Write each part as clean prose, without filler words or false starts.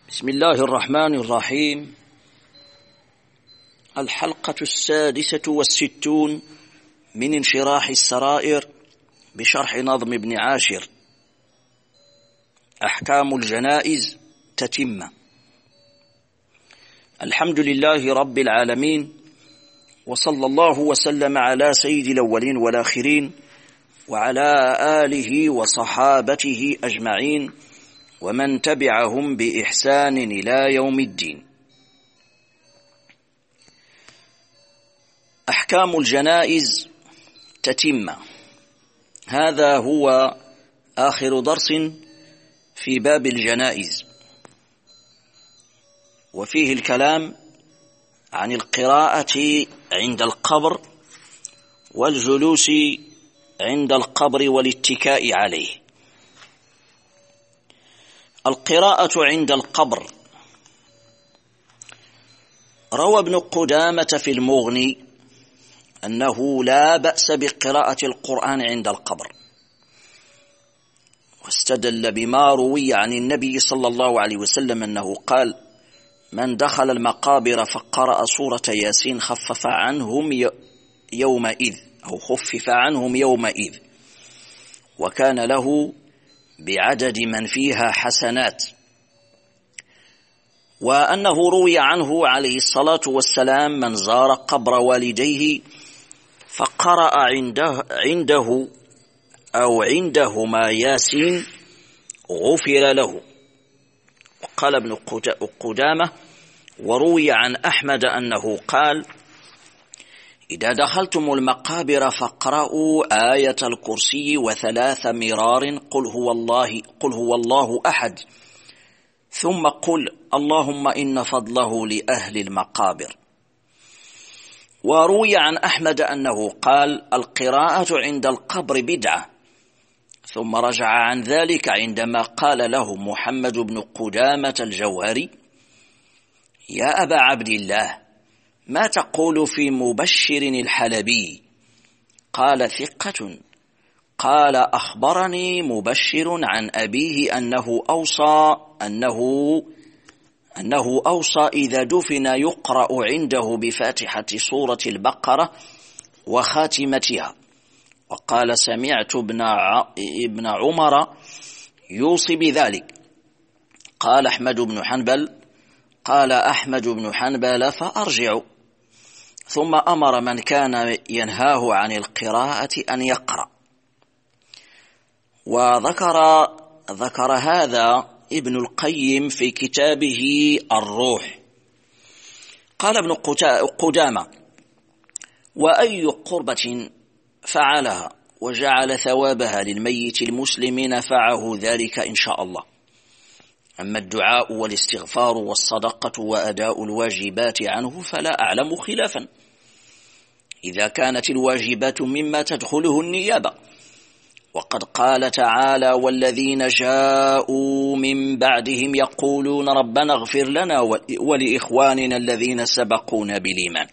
بسم الله الرحمن الرحيم. الحلقة 66 من انشراح السرائر بشرح نظم ابن عاشر. أحكام الجنائز تتمة. الحمد لله رب العالمين، وصلى الله وسلم على سيد الأولين والآخرين وعلى آله وصحابته أجمعين ومن تبعهم بإحسان إلى يوم الدين. أحكام الجنائز تتمة. هذا هو آخر درس في باب الجنائز، وفيه الكلام عن القراءة عند القبر والجلوس عند القبر والاتكاء عليه. القراءة عند القبر. روى ابن قدامة في المغني أنه لا بأس بقراءة القرآن عند القبر، واستدل بما روي عن النبي صلى الله عليه وسلم أنه قال: من دخل المقابر فقرأ سورة ياسين خفف عنهم يومئذ وكان له بعدد من فيها حسنات. وأنه روي عنه عليه الصلاة والسلام: من زار قبر والديه فقرأ عنده أو عندهما ياسين غفر له. وقال ابن قدامة: وروي عن أحمد أنه قال: إذا دخلتم المقابر فاقرأوا آية الكرسي وثلاث مرار قل هو الله أحد، ثم قل اللهم إن فضله لأهل المقابر. وروي عن أحمد أنه قال: القراءة عند القبر بدعة، ثم رجع عن ذلك عندما قال له محمد بن قدامة الجوهري: يا أبا عبد الله، ما تقول في مبشر الحلبي؟ قال: ثقة. قال: أخبرني مبشر عن أبيه أنه أوصى إذا دفن يقرأ عنده بفاتحة سورة البقرة وخاتمتها. وقال: سمعت ابن عمر يوصي بذلك. قال أحمد بن حنبل: فأرجع. ثم أمر من كان ينهاه عن القراءة أن يقرأ. وذكر هذا ابن القيم في كتابه الروح. قال ابن قدامة: وأي قربة فعلها وجعل ثوابها للميت المسلم نفعه ذلك إن شاء الله. أما الدعاء والاستغفار والصدقة وأداء الواجبات عنه فلا أعلم خلافا، إذا كانت الواجبات مما تدخله النيابة. وقد قال تعالى: والذين جاءوا من بعدهم يقولون ربنا اغفر لنا ولإخواننا الذين سبقونا بالإيمان.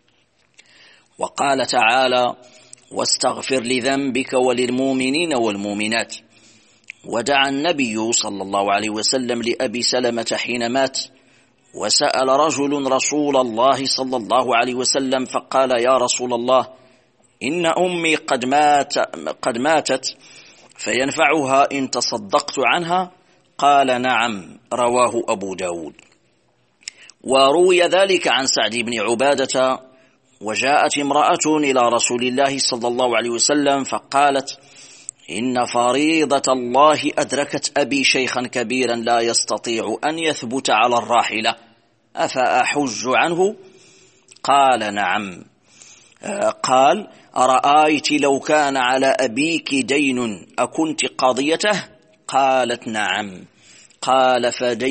وقال تعالى: واستغفر لذنبك وللمؤمنين والمؤمنات. ودعا النبي صلى الله عليه وسلم لأبي سلمة حين مات، وسأل رجل رسول الله صلى الله عليه وسلم فقال: يا رسول الله، إن أمي قد ماتت فينفعها إن تصدقت عنها؟ قال: نعم. رواه أبو داود. وروي ذلك عن سعد بن عبادة: وجاءت امرأة إلى رسول الله صلى الله عليه وسلم فقالت: إن فريضة الله أدركت أبي شيخا كبيرا لا يستطيع أن يثبت على الراحلة، أفأحج عنه؟ قال: نعم. قال: أرأيت لو كان على أبيك دين أكنت قضيته؟ قالت: نعم. قال: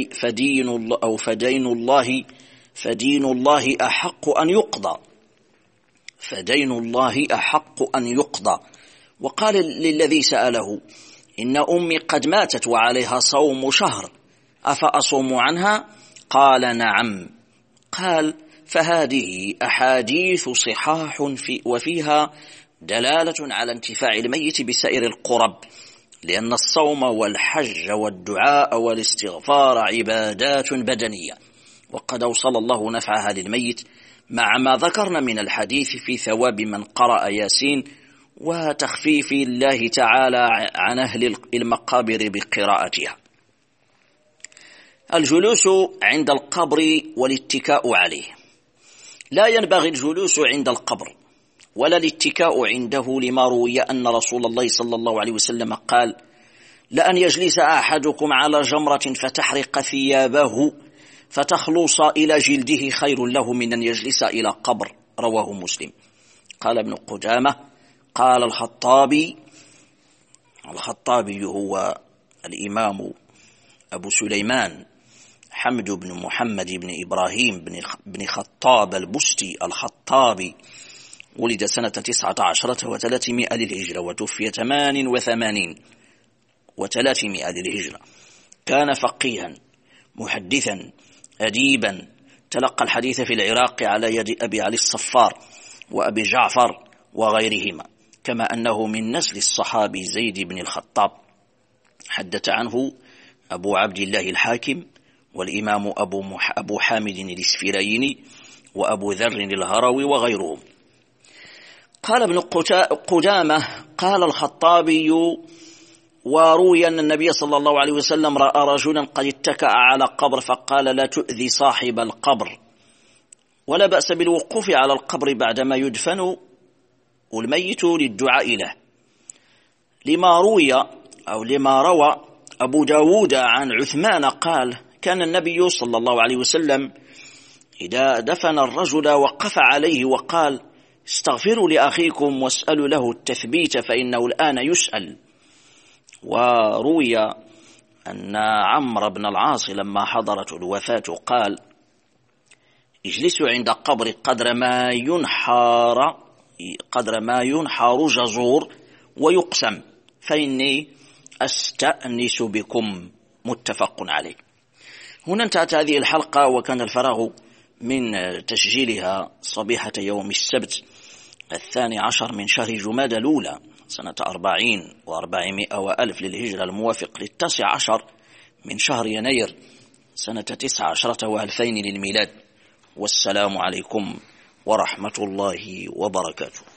فدين الله أحق أن يقضى. فدين الله أحق أن يقضى. وقال للذي سأله: إن أمي قد ماتت وعليها صوم شهر، أفأصوم عنها؟ قال: نعم. قال: فهذه أحاديث صحاح وفيها دلالة على انتفاع الميت بسائر القرب لأن الصوم والحج والدعاء والاستغفار عبادات بدنية، وقد أوصل الله نفعها للميت مع ما ذكرنا من الحديث في ثواب من قرأ ياسين وتخفيف الله تعالى عن أهل المقابر بقراءتها. الجلوس عند القبر والاتكاء عليه. لا ينبغي الجلوس عند القبر ولا الاتكاء عنده، لما روي أن رسول الله صلى الله عليه وسلم قال: لأن يجلس أحدكم على جمرة فتحرق ثيابه فتخلص إلى جلده خير له من أن يجلس إلى قبر. رواه مسلم. قال ابن قدامة: قال الخطابي هو الإمام أبو سليمان حمد بن محمد بن إبراهيم بن خطاب البستي الخطابي، ولد سنة 19 و300 للهجرة وتوفي 88 و300 للهجرة. كان فقيها محدثا أديبا، تلقى الحديث في العراق على يد أبي علي الصفار وأبي جعفر وغيرهما، كما أنه من نسل الصحابي زيد بن الخطاب. حدث عنه أبو عبد الله الحاكم والإمام أبو حامد الإسفرايني وأبو ذر الهروي وغيرهم. قال ابن قدامة: قال الخطابي: وروي أن النبي صلى الله عليه وسلم رأى رجلا قد اتكأ على قبر فقال: لا تؤذي صاحب القبر، ولا بأس بالوقوف على القبر بعدما يدفن الميت للدعاء له. لما روى أبو داود عن عثمان قال: كان النبي صلى الله عليه وسلم إذا دفن الرجل وقف عليه وقال: استغفروا لأخيكم واسألوا له التثبيت فإنه الآن يسأل. وروي أن عمرو بن العاص لما حضرت الوفاة قال: اجلسوا عند قبر قدر ما ينحر جزور ويقسم فإني أستأنس بكم. متفق عليه. هنا انتهت هذه الحلقة، وكان الفراغ من تسجيلها صبيحة يوم السبت 12 من شهر جمادى الأولى سنة 40 و400 وألف للهجرة، الموافق 19 من شهر يناير سنة 19 و2000 للميلاد. والسلام عليكم ورحمة الله وبركاته.